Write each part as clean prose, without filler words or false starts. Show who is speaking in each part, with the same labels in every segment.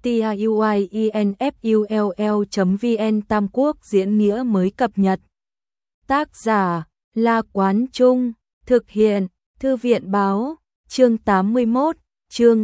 Speaker 1: tiuinfull.vn Tam Quốc diễn nghĩa mới cập nhật. Tác giả La Quán Trung, thực hiện Thư viện Báo, chương 81, chương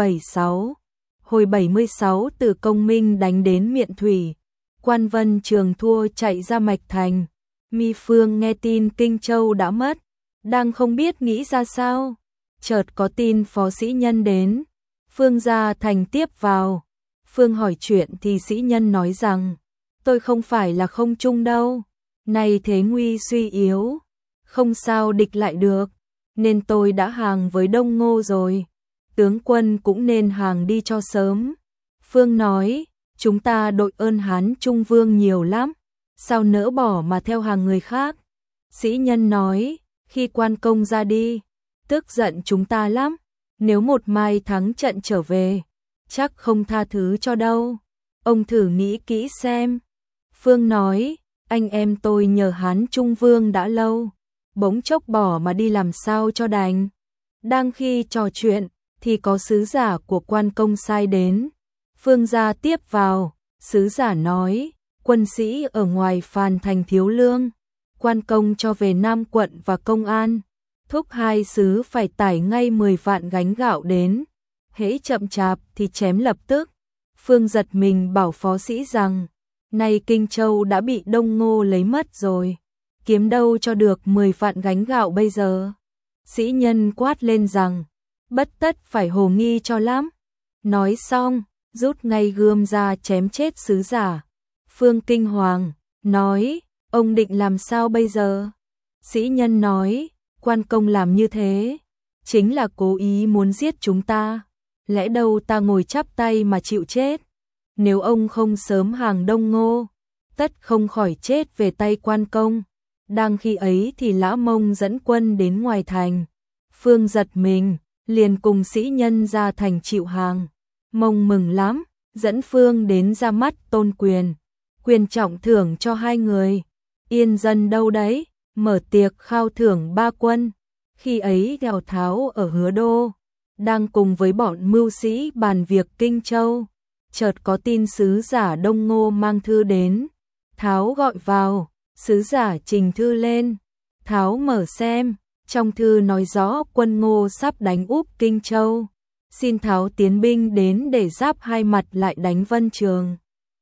Speaker 1: 076. Hồi 76 từ Công Minh đánh đến Miện Thủy, Quan Vân Trường thua chạy ra Mạch Thành. Mi Phương nghe tin Kinh Châu đã mất, đang không biết nghĩ ra sao, chợt có tin phó sĩ nhân đến. Phương ra thành tiếp vào. Phương hỏi chuyện thì sĩ nhân nói rằng, tôi không phải là không trung đâu, nay thế nguy suy yếu, không sao địch lại được, nên tôi đã hàng với Đông Ngô rồi, tướng quân cũng nên hàng đi cho sớm. Phương nói, chúng ta đội ơn Hán Trung Vương nhiều lắm, sao nỡ bỏ mà theo hàng người khác. Sĩ nhân nói, khi Quan Công ra đi, tức giận chúng ta lắm, nếu một mai thắng trận trở về, chắc không tha thứ cho đâu, ông thử nghĩ kỹ xem. Phương nói, anh em tôi nhờ Hán Trung Vương đã lâu, bỗng chốc bỏ mà đi làm sao cho đành. Đang khi trò chuyện, thì có sứ giả của Quan Công sai đến. Phương ra tiếp vào, sứ giả nói, quân sĩ ở ngoài Phàn Thành thiếu lương, Quan Công cho về Nam quận và công an, thúc hai sứ phải tải ngay 10 vạn gánh gạo đến, hễ chậm chạp thì chém lập tức. Phương giật mình bảo phó sĩ rằng, nay Kinh Châu đã bị Đông Ngô lấy mất rồi, kiếm đâu cho được 10 vạn gánh gạo bây giờ. Sĩ nhân quát lên rằng, bất tất phải hồ nghi cho lắm. Nói xong, rút ngay gươm ra chém chết sứ giả. Phương kinh hoàng, nói, ông định làm sao bây giờ? Sĩ nhân nói, Quan Công làm như thế, chính là cố ý muốn giết chúng ta, lẽ đâu ta ngồi chắp tay mà chịu chết. Nếu ông không sớm hàng Đông Ngô, tất không khỏi chết về tay Quan Công. Đang khi ấy thì Lã Mông dẫn quân đến ngoài thành. Phương giật mình, liền cùng sĩ nhân ra thành chịu hàng. Mông mừng lắm, dẫn Phương đến ra mắt Tôn Quyền, quyền trọng thưởng cho hai người. Yên dân đâu đấy, mở tiệc khao thưởng 3 quân. Khi ấy Đèo Tháo ở Hứa Đô, đang cùng với bọn mưu sĩ bàn việc Kinh Châu, chợt có tin sứ giả Đông Ngô mang thư đến. Tháo gọi vào, sứ giả trình thư lên. Tháo mở xem, trong thư nói rõ quân Ngô sắp đánh úp Kinh Châu, xin Tháo tiến binh đến để giáp hai mặt lại đánh Vân Trường,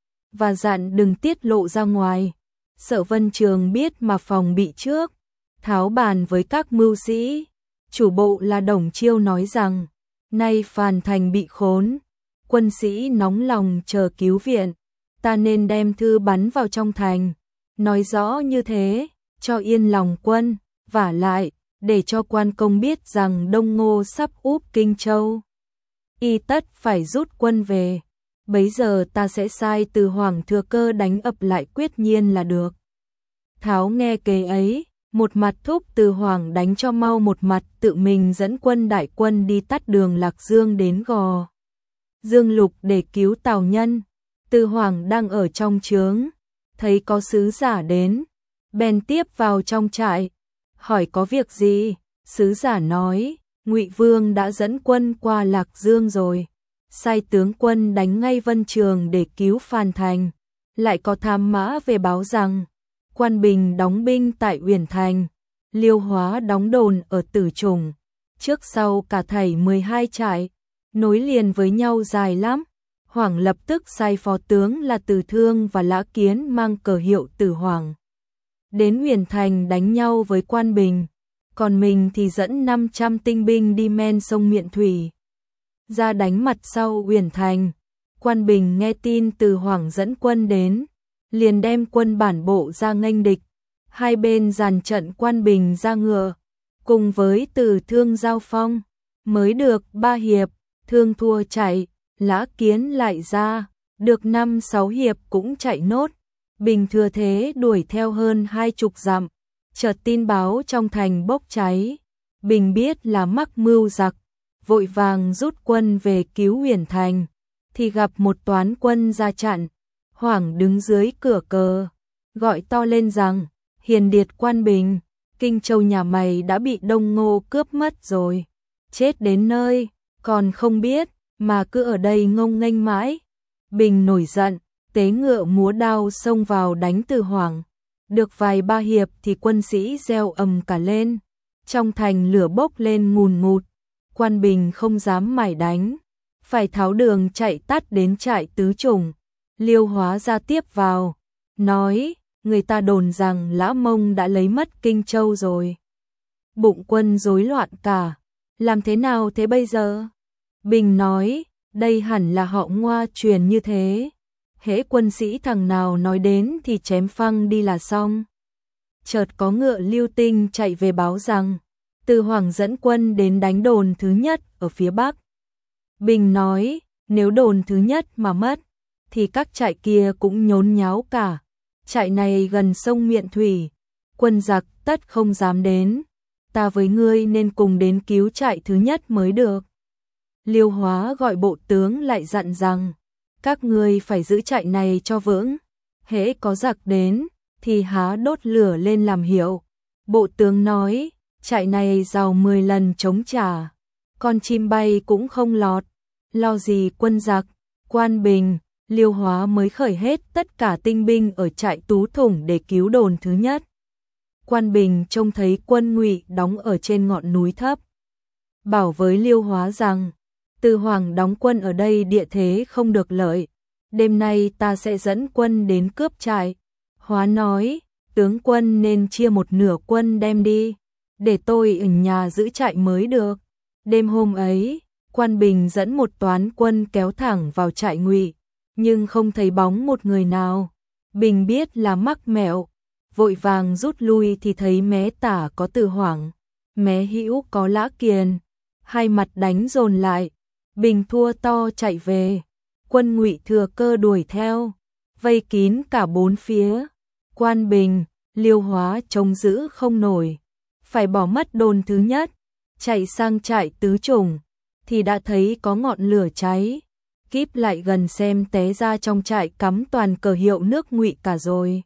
Speaker 1: và dặn đừng tiết lộ ra ngoài, sợ Vân Trường biết mà phòng bị trước. Tháo bàn với các mưu sĩ, chủ bộ là Đồng Chiêu nói rằng, nay Phàn Thành bị khốn, quân sĩ nóng lòng chờ cứu viện, ta nên đem thư bắn vào trong thành, nói rõ như thế, cho yên lòng quân, vả lại, để cho Quan Công biết rằng Đông Ngô sắp úp Kinh Châu, y tất phải rút quân về, bấy giờ ta sẽ sai Từ Hoàng thừa cơ đánh ập lại Quyết Nhiên là được. Tháo nghe kế ấy, một mặt thúc Từ Hoàng đánh cho mau, một mặt tự mình dẫn quân đại quân đi tắt đường Lạc Dương đến Gò Dương Lục để cứu Tào Nhân. Từ Hoàng đang ở trong trướng, thấy có sứ giả đến, bèn tiếp vào trong trại, hỏi có việc gì. Sứ giả nói, Ngụy Vương đã dẫn quân qua Lạc Dương rồi, sai tướng quân đánh ngay Vân Trường để cứu Phàn Thành. Lại có thám mã về báo rằng, Quan Bình đóng binh tại Uyển Thành, Liêu Hóa đóng đồn ở Tử Trùng, trước sau cả thảy 12 trại, nối liền với nhau dài lắm. Hoàng lập tức sai phó tướng là Từ Thương và Lã Kiến mang cờ hiệu Tử Hoàng đến Uyển Thành đánh nhau với Quan Bình, còn mình thì dẫn 500 tinh binh đi men sông Miện Thủy ra đánh mặt sau Uyển Thành. Quan Bình nghe tin Từ Hoàng dẫn quân đến, liền đem quân bản bộ ra nghênh địch, hai bên dàn trận. Quan Bình ra ngựa, cùng với Từ Thương giao phong, mới được 3 hiệp, Thương thua chạy, Lã Kiến lại ra, được 5-6 hiệp cũng chạy nốt. Bình thừa thế đuổi theo hơn 20 dặm, chợt tin báo trong thành bốc cháy. Bình biết là mắc mưu giặc, vội vàng rút quân về cứu Uyển Thành, thì gặp một toán quân ra chặn. Hoàng đứng dưới cửa cờ, gọi to lên rằng, hiền điệt Quan Bình, Kinh Châu nhà mày đã bị Đông Ngô cướp mất rồi, chết đến nơi, còn không biết, mà cứ ở đây ngông nghênh mãi. Bình nổi giận, tế ngựa múa đao xông vào đánh Từ Hoảng. Được vài ba hiệp thì quân sĩ reo ầm cả lên. Trong thành lửa bốc lên ngùn ngụt, Quan Bình không dám mải đánh, phải tháo đường chạy tắt đến trại Tứ Trùng. Liêu Hóa ra tiếp vào, nói, người ta đồn rằng Lã Mông đã lấy mất Kinh Châu rồi. Bụng quân rối loạn cả, làm thế nào thế bây giờ? Bình nói, đây hẳn là họ Ngoa truyền như thế. Hễ quân sĩ thằng nào nói đến thì chém phăng đi là xong. Chợt có ngựa Lưu Tinh chạy về báo rằng Từ Hoảng dẫn quân đến đánh đồn thứ nhất ở phía bắc. Bình nói, nếu đồn thứ nhất mà mất, thì các trại kia cũng nhốn nháo cả. Trại này gần sông Miện Thủy, quân giặc tất không dám đến. Ta với ngươi nên cùng đến cứu trại thứ nhất mới được. Liêu Hóa gọi bộ tướng lại dặn rằng, các ngươi phải giữ trại này cho vững. Hễ có giặc đến, thì há đốt lửa lên làm hiệu. Bộ tướng nói, trại này giàu 10 lần chống trả, con chim bay cũng không lọt, lo gì quân giặc. Quan Bình, Liêu Hóa mới khởi hết tất cả tinh binh ở trại Tú Thủng để cứu đồn thứ nhất. Quan Bình trông thấy quân Ngụy đóng ở trên ngọn núi thấp, bảo với Liêu Hóa rằng, Từ Hoảng đóng quân ở đây địa thế không được lợi, đêm nay ta sẽ dẫn quân đến cướp trại. Hóa nói, tướng quân nên chia một nửa quân đem đi, để tôi ở nhà giữ trại mới được. Đêm hôm ấy, Quan Bình dẫn một toán quân kéo thẳng vào trại Ngụy, nhưng không thấy bóng một người nào. Bình biết là mắc mẹo, vội vàng rút lui thì thấy mé tả có Từ Hoảng, mé hữu có Lã Kiền, hai mặt đánh dồn lại. Bình thua to chạy về, quân Ngụy thừa cơ đuổi theo, vây kín cả bốn phía. Quan Bình, Liêu Hóa chống giữ không nổi, phải bỏ mất đồn thứ nhất, chạy sang trại Tứ Trùng, thì đã thấy có ngọn lửa cháy. Kíp lại gần xem té ra trong trại cắm toàn cờ hiệu nước Ngụy cả rồi.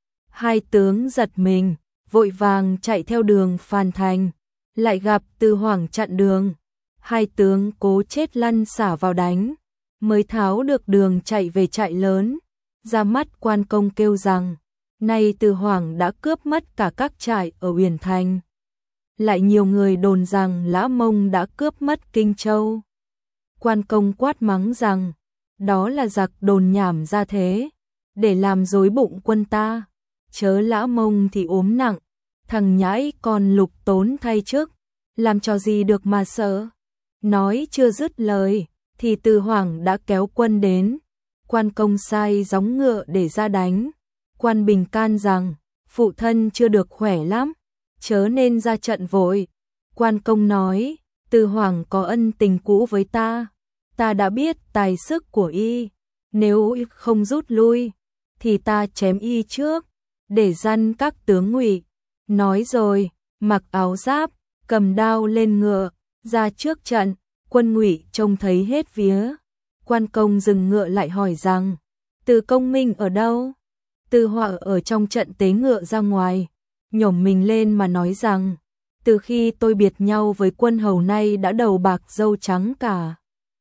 Speaker 1: Hai tướng giật mình, vội vàng chạy theo đường Phan Thành, lại gặp Từ Hoảng chặn đường. Hai tướng cố chết lăn xả vào đánh, mới tháo được đường chạy về trại lớn. Ra mắt quan công kêu rằng, nay Từ Hoảng đã cướp mất cả các trại ở Uyển Thành. Lại nhiều người đồn rằng Lã Mông đã cướp mất Kinh Châu. Quan công quát mắng rằng, đó là giặc đồn nhảm ra thế, để làm rối bụng quân ta. Chớ Lã Mông thì ốm nặng, thằng nhãi còn Lục Tốn thay chức, làm cho gì được mà sợ. Nói chưa dứt lời, thì Từ Hoảng đã kéo quân đến. Quan công sai gióng ngựa để ra đánh. Quan Bình can rằng, phụ thân chưa được khỏe lắm, chớ nên ra trận vội. Quan công nói, Từ Hoảng có ân tình cũ với ta, ta đã biết tài sức của y, nếu y không rút lui, thì ta chém y trước, để răn các tướng Ngụy. Nói rồi, mặc áo giáp, cầm đao lên ngựa, ra trước trận. Quân Ngụy trông thấy hết vía. Quan công dừng ngựa lại hỏi rằng, Từ công minh ở đâu? Từ Họa ở trong trận tế ngựa ra ngoài, nhổm mình lên mà nói rằng, từ khi tôi biệt nhau với quân hầu nay đã đầu bạc râu trắng cả.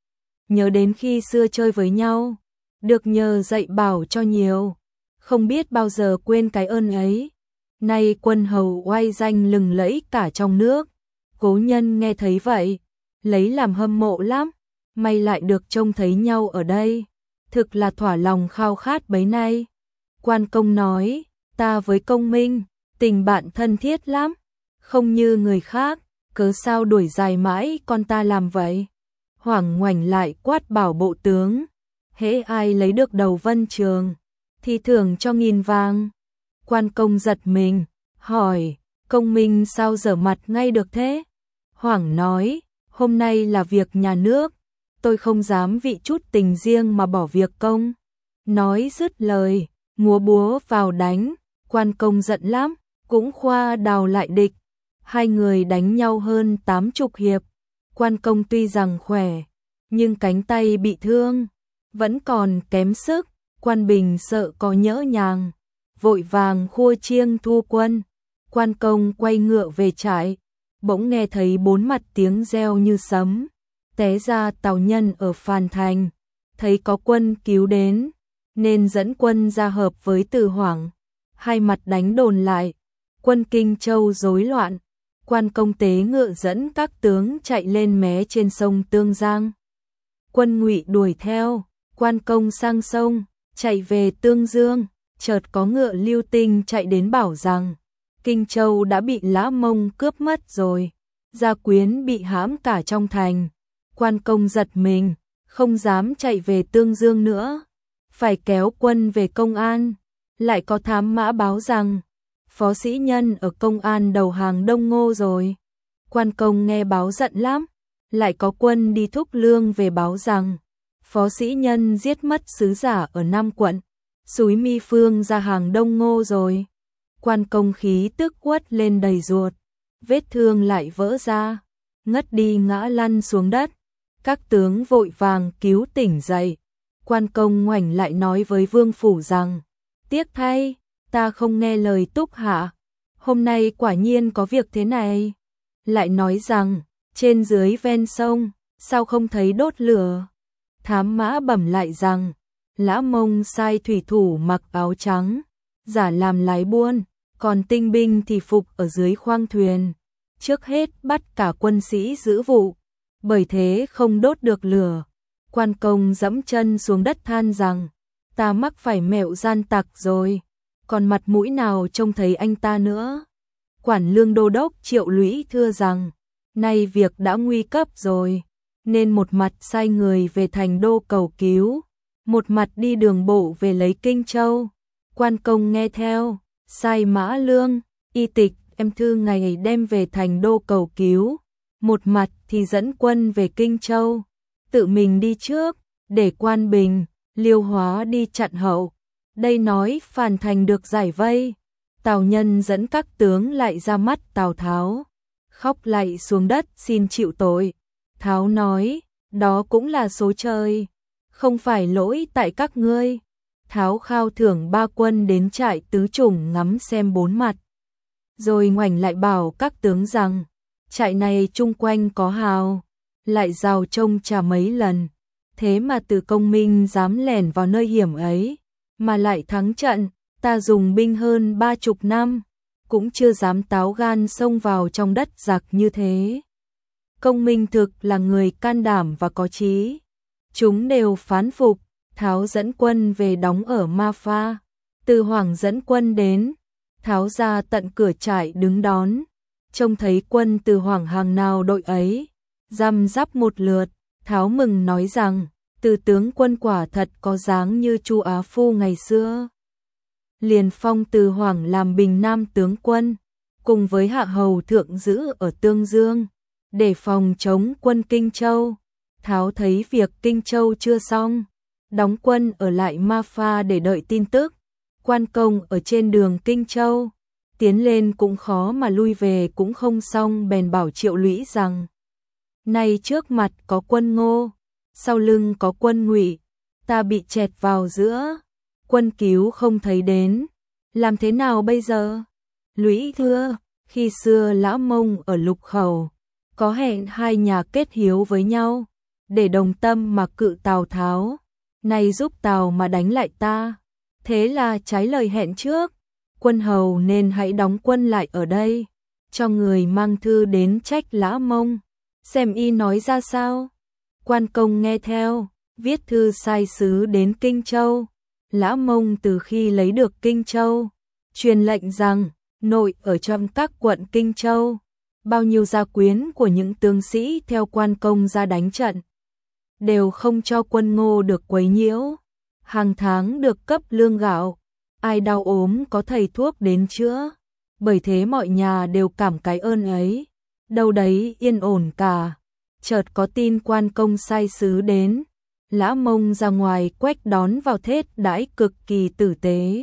Speaker 1: Nhớ đến khi xưa chơi với nhau, được nhờ dạy bảo cho nhiều, không biết bao giờ quên cái ơn ấy. Nay quân hầu oai danh lừng lẫy cả trong nước, cố nhân nghe thấy vậy, lấy làm hâm mộ lắm, may lại được trông thấy nhau ở đây, thực là thỏa lòng khao khát bấy nay. Quan công nói, ta với công minh, tình bạn thân thiết lắm, không như người khác, cớ sao đuổi dài mãi con ta làm vậy. Hoảng ngoảnh lại quát bảo bộ tướng, hễ ai lấy được đầu Vân Trường, thì thưởng cho 1000 vàng. Quan công giật mình, hỏi, công minh sao dở mặt ngay được thế? Hoảng nói, hôm nay là việc nhà nước, tôi không dám vì chút tình riêng mà bỏ việc công. Nói dứt lời, múa búa vào đánh. Quan công giận lắm, cũng khoa đào lại địch. Hai người đánh nhau hơn 80 hiệp. Quan công tuy rằng khỏe, nhưng cánh tay bị thương, vẫn còn kém sức. Quan Bình sợ có nhỡ nhàng, vội vàng khua chiêng thu quân. Quan công quay ngựa về trại, bỗng nghe thấy bốn mặt tiếng reo như sấm. té ra tào nhân ở Phàn Thành, thấy có quân cứu đến, nên dẫn quân ra hợp với Từ Hoảng, hai mặt đánh đồn lại, quân Kinh Châu rối loạn, Quan Công tế ngựa dẫn các tướng chạy lên mé trên sông Tương Giang. Quân Ngụy đuổi theo, Quan Công sang sông, chạy về Tương Dương, chợt có ngựa Lưu Tinh chạy đến bảo rằng Kinh Châu đã bị Lã Mông cướp mất rồi, Gia Quyến bị hãm cả trong thành. Quan Công giật mình, không dám chạy về Tương Dương nữa, phải kéo quân về Công An. Lại có thám mã báo rằng Phó Sĩ Nhân ở Công An đầu hàng Đông Ngô rồi. Quan Công nghe báo giận lắm, lại có quân đi thúc lương về báo rằng Phó Sĩ Nhân giết mất sứ giả ở Nam quận, xúi Mi Phương ra hàng Đông Ngô rồi. Quan Công khí tức uất lên đầy ruột, vết thương lại vỡ ra, ngất đi ngã lăn xuống đất. Các tướng vội vàng cứu tỉnh dậy. Quan Công ngoảnh lại nói với Vương Phủ rằng, tiếc thay, ta không nghe lời Túc Hạ, hôm nay quả nhiên có việc thế này. Lại nói rằng, trên dưới ven sông, sao không thấy đốt lửa? Thám mã bẩm lại rằng, Lã Mông sai thủy thủ mặc áo trắng, giả làm lái buôn, còn tinh binh thì phục ở dưới khoang thuyền. Trước hết bắt cả quân sĩ giữ vụ, bởi thế không đốt được lửa. Quan Công dẫm chân xuống đất than rằng, ta mắc phải mẹo gian tặc rồi, còn mặt mũi nào trông thấy anh ta nữa. Quản lương đô đốc Triệu Lũy thưa rằng, nay việc đã nguy cấp rồi, nên một mặt sai người về thành đô cầu cứu, một mặt đi đường bộ về lấy Kinh Châu. Quan Công nghe theo, sai Mã Lương, Y Tịch em thư ngày đem về thành đô cầu cứu, một mặt thì dẫn quân về Kinh Châu, tự mình đi trước, để Quan Bình, Liêu Hóa đi chặn hậu. Đây nói Phàn Thành được giải vây, Tào Nhân dẫn các tướng lại ra mắt Tào Tháo, khóc lạy xuống đất xin chịu tội. Tháo nói, đó cũng là số trời, không phải lỗi tại các ngươi. Tháo khao thưởng 3 quân đến trại tứ chủng ngắm xem 4 mặt, rồi ngoảnh lại bảo các tướng rằng, trại này chung quanh có hào, lại rào trông trà mấy lần, thế mà Từ Công Minh dám lẻn vào nơi hiểm ấy, mà lại thắng trận. Ta dùng binh hơn 30 năm, cũng chưa dám táo gan xông vào trong đất giặc như thế. Công Minh thực là người can đảm và có trí. Chúng đều phán phục. Tháo dẫn quân về đóng ở Ma Pha. Từ Hoảng dẫn quân đến, Tháo ra tận cửa trại đứng đón. Trông thấy quân Từ Hoảng hàng nào đội ấy, răm rắp một lượt. Tháo mừng nói rằng, Từ tướng quân quả thật có dáng như Chu Á Phu ngày xưa. Liền phong Từ Hoảng làm Bình Nam tướng quân, cùng với hạ hầu thượng giữ ở Tương Dương, để phòng chống quân Kinh Châu. Tháo thấy việc Kinh Châu chưa xong, đóng quân ở lại Ma Pha để đợi tin tức. Quan Công ở trên đường Kinh Châu, tiến lên cũng khó mà lui về cũng không xong, bèn bảo Triệu Lũy rằng, nay trước mặt có quân Ngô, sau lưng có quân Ngụy, ta bị chẹt vào giữa, quân cứu không thấy đến, làm thế nào bây giờ? Lũy thưa, khi xưa Lã Mông ở Lục Khẩu, có hẹn hai nhà kết hiếu với nhau, để đồng tâm mà cự Tào Tháo, nay giúp Tào mà đánh lại ta, thế là trái lời hẹn trước. Quân hầu nên hãy đóng quân lại ở đây, cho người mang thư đến trách Lã Mông, xem y nói ra sao. Quan Công nghe theo, viết thư sai sứ đến Kinh Châu. Lã Mông từ khi lấy được Kinh Châu, truyền lệnh rằng, nội ở trong các quận Kinh Châu, bao nhiêu gia quyến của những tướng sĩ theo Quan Công ra đánh trận, đều không cho quân Ngô được quấy nhiễu, hàng tháng được cấp lương gạo, ai đau ốm có thầy thuốc đến chữa, bởi thế mọi nhà đều cảm cái ơn ấy, đâu đấy yên ổn cả. Chợt có tin Quan Công sai sứ đến, Lã Mông ra ngoài quách đón vào thết đãi cực kỳ tử tế.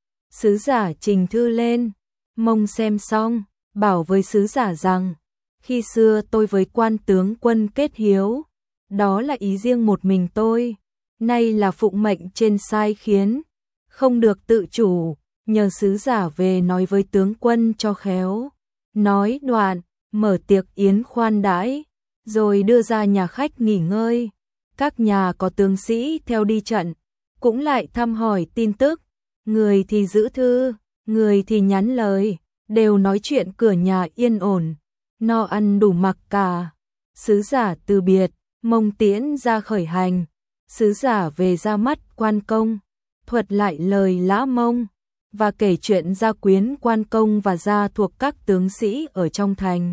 Speaker 1: Sứ giả trình thư lên, Mông xem xong, bảo với sứ giả rằng, khi xưa tôi với Quan tướng quân kết hiếu, đó là ý riêng một mình tôi, nay là phụng mệnh trên sai khiến, không được tự chủ, nhờ sứ giả về nói với tướng quân cho khéo. Nói đoạn, mở tiệc yến khoan đãi, rồi đưa ra nhà khách nghỉ ngơi. Các nhà có tướng sĩ theo đi trận, cũng lại thăm hỏi tin tức, người thì giữ thư, người thì nhắn lời, đều nói chuyện cửa nhà yên ổn, no ăn đủ mặc cả. Sứ giả từ biệt, Mông tiễn ra khởi hành, sứ giả về ra mắt Quan Công, thuật lại lời Lã Mông và kể chuyện gia quyến Quan Công và gia thuộc các tướng sĩ ở trong thành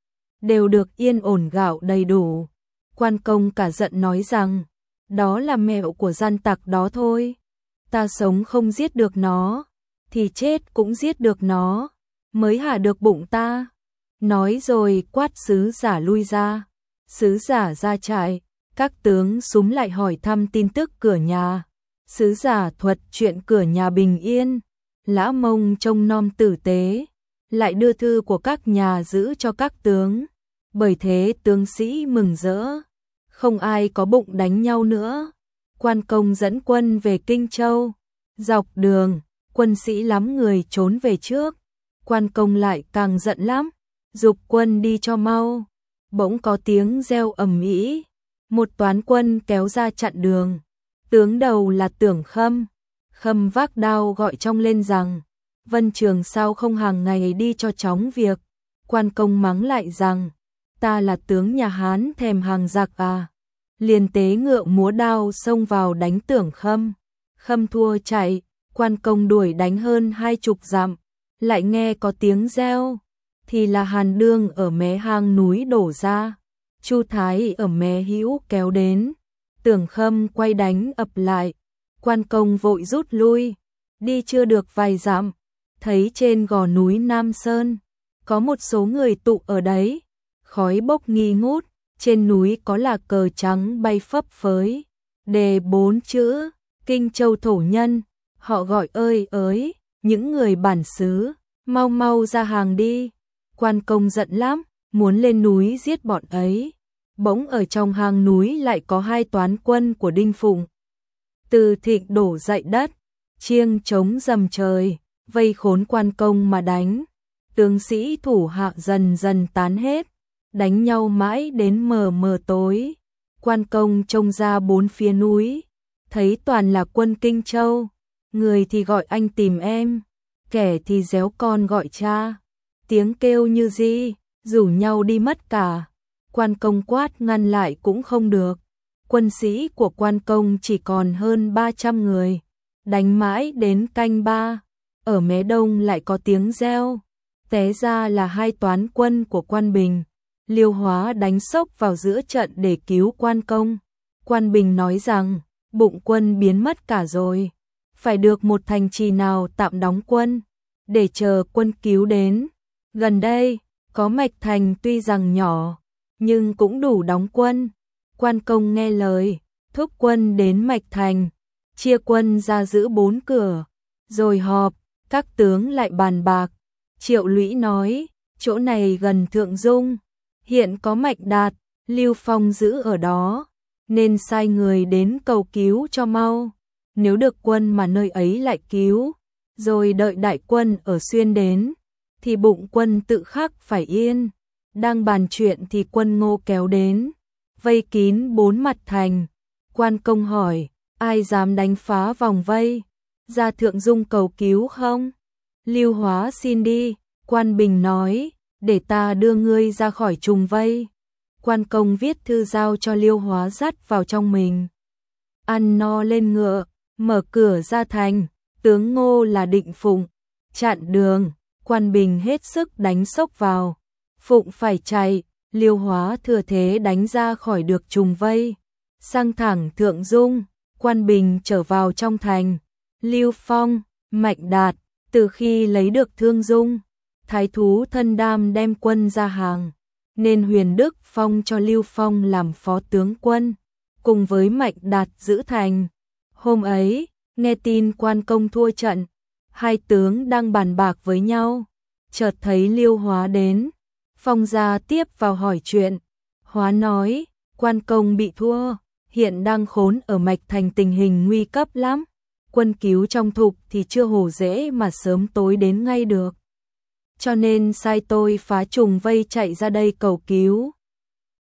Speaker 1: đều được yên ổn gạo đầy đủ. Quan Công cả giận nói rằng, đó là mẹo của gian tặc đó thôi, ta sống không giết được nó, thì chết cũng giết được nó, mới hạ được bụng ta. Nói rồi quát sứ giả lui ra. Sứ giả ra trại, các tướng súm lại hỏi thăm tin tức cửa nhà. Sứ giả thuật chuyện cửa nhà bình yên, Lã Mông trông nom tử tế, lại đưa thư của các nhà giữ cho các tướng. Bởi thế tướng sĩ mừng rỡ, không ai có bụng đánh nhau nữa. Quan Công dẫn quân về Kinh Châu, dọc đường, quân sĩ lắm người trốn về trước. Quan Công lại càng giận lắm, giục quân đi cho mau. Bỗng có tiếng reo ầm ĩ, một toán quân kéo ra chặn đường. Tướng đầu là Tưởng Khâm, Khâm vác đao gọi trong lên rằng, Vân Trường sao không hàng ngày đi cho chóng việc. Quan Công mắng lại rằng, ta là tướng nhà Hán thèm hàng giặc à. Liền tế ngựa múa đao xông vào đánh Tưởng Khâm. Khâm thua chạy, Quan Công đuổi đánh hơn 20 dặm, lại nghe có tiếng reo, thì là Hàn Đương ở mé hang núi đổ ra. Chu Thái ở mé hữu kéo đến, Tưởng Khâm quay đánh ập lại. Quan Công vội rút lui, đi chưa được vài dặm, thấy trên gò núi Nam Sơn có một số người tụ ở đấy, khói bốc nghi ngút, trên núi có là cờ trắng bay phấp phới, đề 4 chữ Kinh Châu thổ nhân. Họ gọi ơi ới, những người bản xứ, mau mau ra hàng đi. Quan Công giận lắm, muốn lên núi giết bọn ấy. Bỗng ở trong hang núi lại có 2 toán quân của Đinh Phụng từ Thịnh đổ dậy đất, chiêng trống rầm trời, vây khốn Quan Công mà đánh. Tướng sĩ thủ hạ dần dần tán hết, đánh nhau mãi đến mờ mờ tối. Quan Công trông ra 4 phía núi, thấy toàn là quân Kinh Châu, người thì gọi anh tìm em, kẻ thì réo con gọi cha, tiếng kêu như gì, rủ nhau đi mất cả. Quan Công quát ngăn lại cũng không được. Quân sĩ của Quan Công chỉ còn hơn 300 người, đánh mãi đến canh 3, ở mé đông lại có tiếng reo, té ra là 2 toán quân của Quan Bình. Liêu Hóa đánh sốc vào giữa trận để cứu Quan Công. Quan Bình nói rằng, bụng quân biến mất cả rồi, phải được một thành trì nào tạm đóng quân, để chờ quân cứu đến. Gần đây, có Mạch Thành tuy rằng nhỏ, nhưng cũng đủ đóng quân. Quan Công nghe lời, thúc quân đến Mạch Thành, chia quân ra giữ 4 cửa, rồi họp, các tướng lại bàn bạc. Triệu Lũy nói, chỗ này gần Thượng Dung, hiện có Mạch Đạt, Lưu Phong giữ ở đó, nên sai người đến cầu cứu cho mau. Nếu được quân mà nơi ấy lại cứu, rồi đợi đại quân ở Xuyên đến, thì bụng quân tự khắc phải yên. Đang bàn chuyện thì quân Ngô kéo đến, vây kín 4 mặt thành. Quan Công hỏi, ai dám đánh phá vòng vây, ra Thượng Dung cầu cứu không? Lưu Hóa xin đi. Quan Bình nói, để ta đưa ngươi ra khỏi trùng vây. Quan Công viết thư giao cho Liêu Hóa dắt vào trong mình. Ăn no lên ngựa, mở cửa ra thành, tướng Ngô là Định Phụng, chặn đường. Quan Bình hết sức đánh sốc vào, Phụng phải chạy, Liêu Hóa thừa thế đánh ra khỏi được trùng vây, sang thẳng Thượng Dung. Quan Bình trở vào trong thành. Lưu Phong, Mạnh Đạt, từ khi lấy được Thương Dung, Thái thú Thân Đam đem quân ra hàng, nên Huyền Đức phong cho Lưu Phong làm phó tướng quân, cùng với Mạnh Đạt giữ thành. Hôm ấy, nghe tin Quan Công thua trận, 2 tướng đang bàn bạc với nhau, chợt thấy Liêu Hóa đến. Phong ra tiếp vào hỏi chuyện. Hóa nói, Quan Công bị thua, hiện đang khốn ở Mạch Thành, tình hình nguy cấp lắm. Quân cứu trong thục thì chưa hổ dễ mà sớm tối đến ngay được, cho nên sai tôi phá trùng vây chạy ra đây cầu cứu.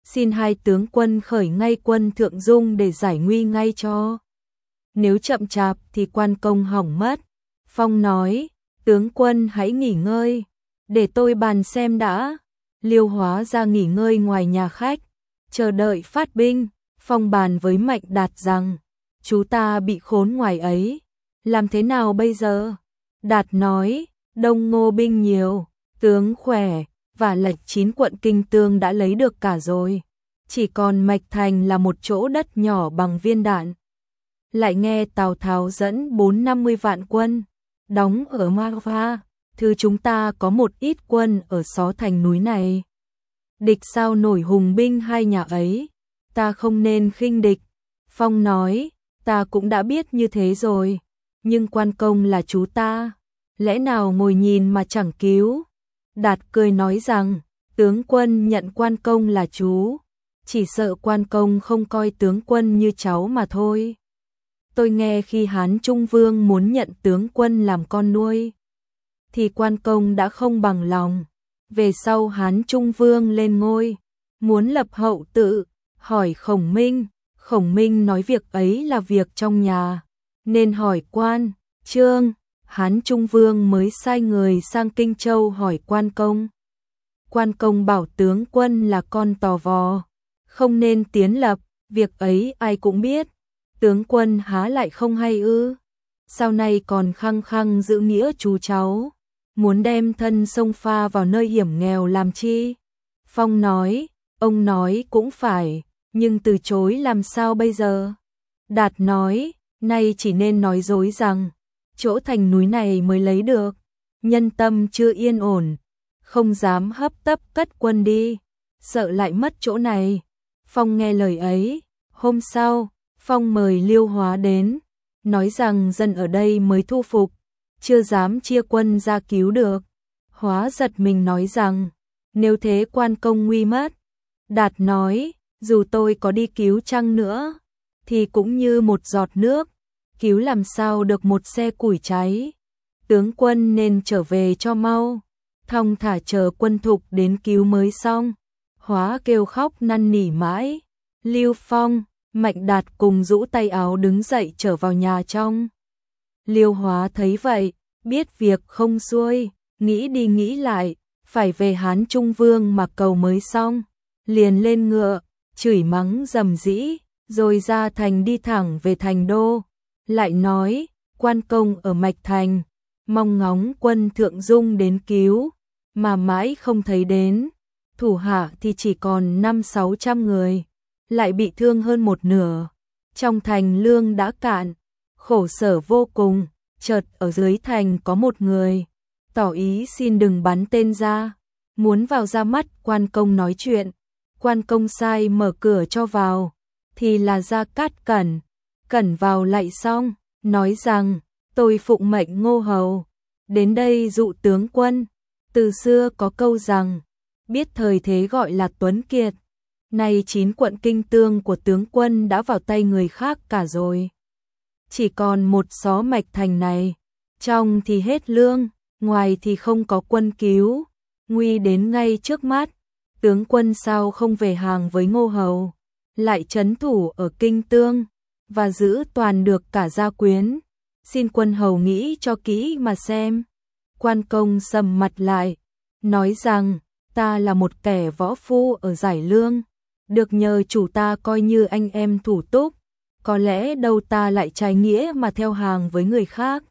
Speaker 1: xin hai tướng quân khởi ngay quân Thượng Dung để giải nguy ngay cho. Nếu chậm chạp thì quan công hỏng mất. Phong nói, tướng quân hãy nghỉ ngơi, để tôi bàn xem đã. Liêu Hóa ra nghỉ ngơi ngoài nhà khách, chờ đợi phát binh. Phong bàn với Mạnh Đạt rằng, chú ta bị khốn ngoài ấy, làm thế nào bây giờ? Đạt nói, Đông Ngô binh nhiều, tướng khỏe, và lệch 9 quận Kinh Tương đã lấy được cả rồi. Chỉ còn Mạch Thành là một chỗ đất nhỏ bằng viên đạn. Lại nghe Tào Tháo dẫn 450 vạn quân, đóng ở Mava, thứ chúng ta có một ít quân ở xó thành núi này. Địch sao nổi hùng binh hai nhà ấy, ta không nên khinh địch. Phong nói, ta cũng đã biết như thế rồi, nhưng quan công là chú ta, lẽ nào ngồi nhìn mà chẳng cứu. Đạt cười nói rằng, tướng quân nhận quan công là chú, chỉ sợ quan công không coi tướng quân như cháu mà thôi. Tôi nghe khi Hán Trung Vương muốn nhận tướng quân làm con nuôi, thì quan công đã không bằng lòng. Về sau Hán Trung Vương lên ngôi, muốn lập hậu tự, hỏi Khổng Minh. Khổng Minh nói việc ấy là việc trong nhà, nên hỏi quan Trương. Hán Trung Vương mới sai người sang Kinh Châu hỏi quan công. Quan công bảo tướng quân là con tò vò, không nên tiến lập, việc ấy ai cũng biết. Tướng quân há lại không hay ư? Sau này còn khăng khăng giữ nghĩa chú cháu, muốn đem thân sông pha vào nơi hiểm nghèo làm chi? Phong nói, ông nói cũng phải, nhưng từ chối làm sao bây giờ? Đạt nói, nay chỉ nên nói dối rằng, chỗ thành núi này mới lấy được, nhân tâm chưa yên ổn, không dám hấp tấp cất quân đi, sợ lại mất chỗ này. Phong nghe lời ấy, hôm sau, Phong mời Liêu Hóa đến, nói rằng dân ở đây mới thu phục, chưa dám chia quân ra cứu được. Hóa giật mình nói rằng, nếu thế quan công nguy mất. Đạt nói, dù tôi có đi cứu chăng nữa, thì cũng như một giọt nước, cứu làm sao được một xe củi cháy. Tướng quân nên trở về cho mau, thong thả chờ quân thục đến cứu mới xong. Hóa kêu khóc năn nỉ mãi. Lưu Phong, Mạnh Đạt cùng rũ tay áo đứng dậy trở vào nhà trong. Liêu Hóa thấy vậy, biết việc không xuôi, nghĩ đi nghĩ lại, phải về Hán Trung Vương mà cầu mới xong, liền lên ngựa, chửi mắng rầm rĩ, rồi ra thành đi thẳng về thành đô. Lại nói, quan công ở Mạch Thành, mong ngóng quân Thượng Dung đến cứu, mà mãi không thấy đến. Thủ hạ thì chỉ còn 500-600 người, lại bị thương hơn một nửa. Trong thành lương đã cạn, khổ sở vô cùng. Chợt ở dưới thành có một người, tỏ ý xin đừng bắn tên ra, muốn vào ra mắt quan công nói chuyện. Quan công sai mở cửa cho vào, thì là Gia Cát Cẩn. Cẩn vào lạy xong, nói rằng, tôi phụng mệnh Ngô Hầu, đến đây dụ tướng quân. Từ xưa có câu rằng, biết thời thế gọi là tuấn kiệt. Nay 9 quận Kinh Tương của tướng quân đã vào tay người khác cả rồi. Chỉ còn một xó Mạch Thành này, trong thì hết lương, ngoài thì không có quân cứu, nguy đến ngay trước mắt. Tướng quân sao không về hàng với Ngô Hầu, lại trấn thủ ở Kinh Tương, và giữ toàn được cả gia quyến. Xin quân hầu nghĩ cho kỹ mà xem. Quan công sầm mặt lại, nói rằng, ta là một kẻ võ phu ở Giải Lương, được nhờ chủ ta coi như anh em thủ túc, có lẽ đâu ta lại trái nghĩa mà theo hàng với người khác.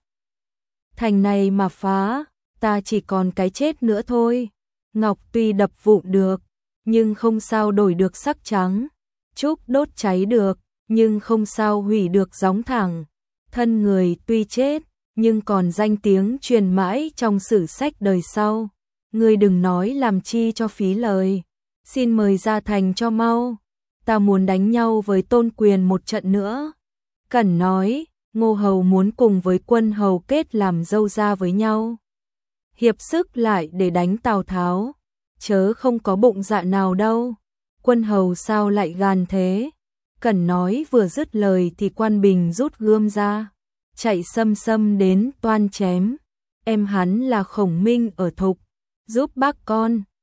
Speaker 1: Thành này mà phá, ta chỉ còn cái chết nữa thôi. Ngọc tuy đập vụn được, nhưng không sao đổi được sắc trắng. Trúc đốt cháy được, nhưng không sao hủy được gióng thẳng. Thân người tuy chết, nhưng còn danh tiếng truyền mãi trong sử sách đời sau. Ngươi đừng nói làm chi cho phí lời. Xin mời ra thành cho mau. Ta muốn đánh nhau với Tôn Quyền một trận nữa. Cẩn nói, Ngô Hầu muốn cùng với quân hầu kết làm dâu ra với nhau, hiệp sức lại để đánh Tào Tháo, chớ không có bụng dạ nào đâu. Quân hầu sao lại gan thế? Cẩn nói vừa dứt lời thì Quan Bình rút gươm ra, chạy xâm xâm đến toan chém. Em hắn là Khổng Minh ở Thục, giúp bác con.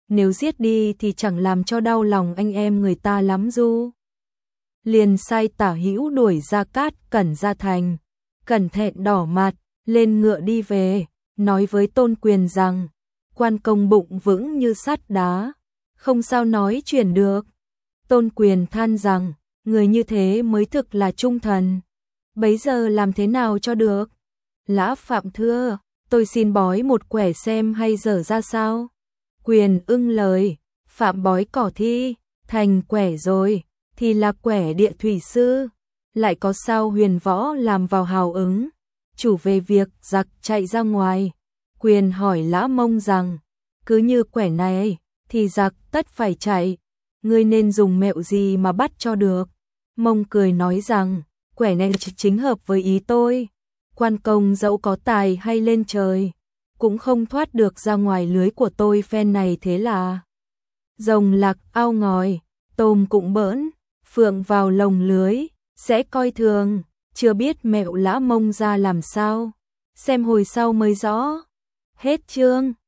Speaker 1: nếu giết đi thì chẳng làm cho đau lòng anh em người ta lắm du. Liền sai Tả Hữu đuổi Gia Cát Cẩn ra thành, Cẩn thẹn đỏ mặt, lên ngựa đi về, nói với Tôn Quyền rằng, Quan Công bụng vững như sắt đá, không sao nói chuyển được. Tôn Quyền than rằng, người như thế mới thực là trung thần, bấy giờ làm thế nào cho được? Lã Phạm thưa, tôi xin bói một quẻ xem hay dở ra sao? Quyền ưng lời, Phạm bói cỏ thi, thành quẻ rồi, thì là quẻ địa thủy sư, lại có sao Huyền Võ làm vào hào ứng, chủ về việc giặc chạy ra ngoài. Quyền hỏi Lã Mông rằng, cứ như quẻ này, thì giặc tất phải chạy, ngươi nên dùng mẹo gì mà bắt cho được? Mông cười nói rằng, quẻ này chính hợp với ý tôi, Quan Công dẫu có tài hay lên trời, cũng không thoát được ra ngoài lưới của tôi phen này, thế là rồng lạc ao ngòi, tôm cũng bỡn, phượng vào lồng lưới, sẽ coi thường, chưa biết mẹo Lã Mông ra làm sao, xem hồi sau mới rõ. Hết chương.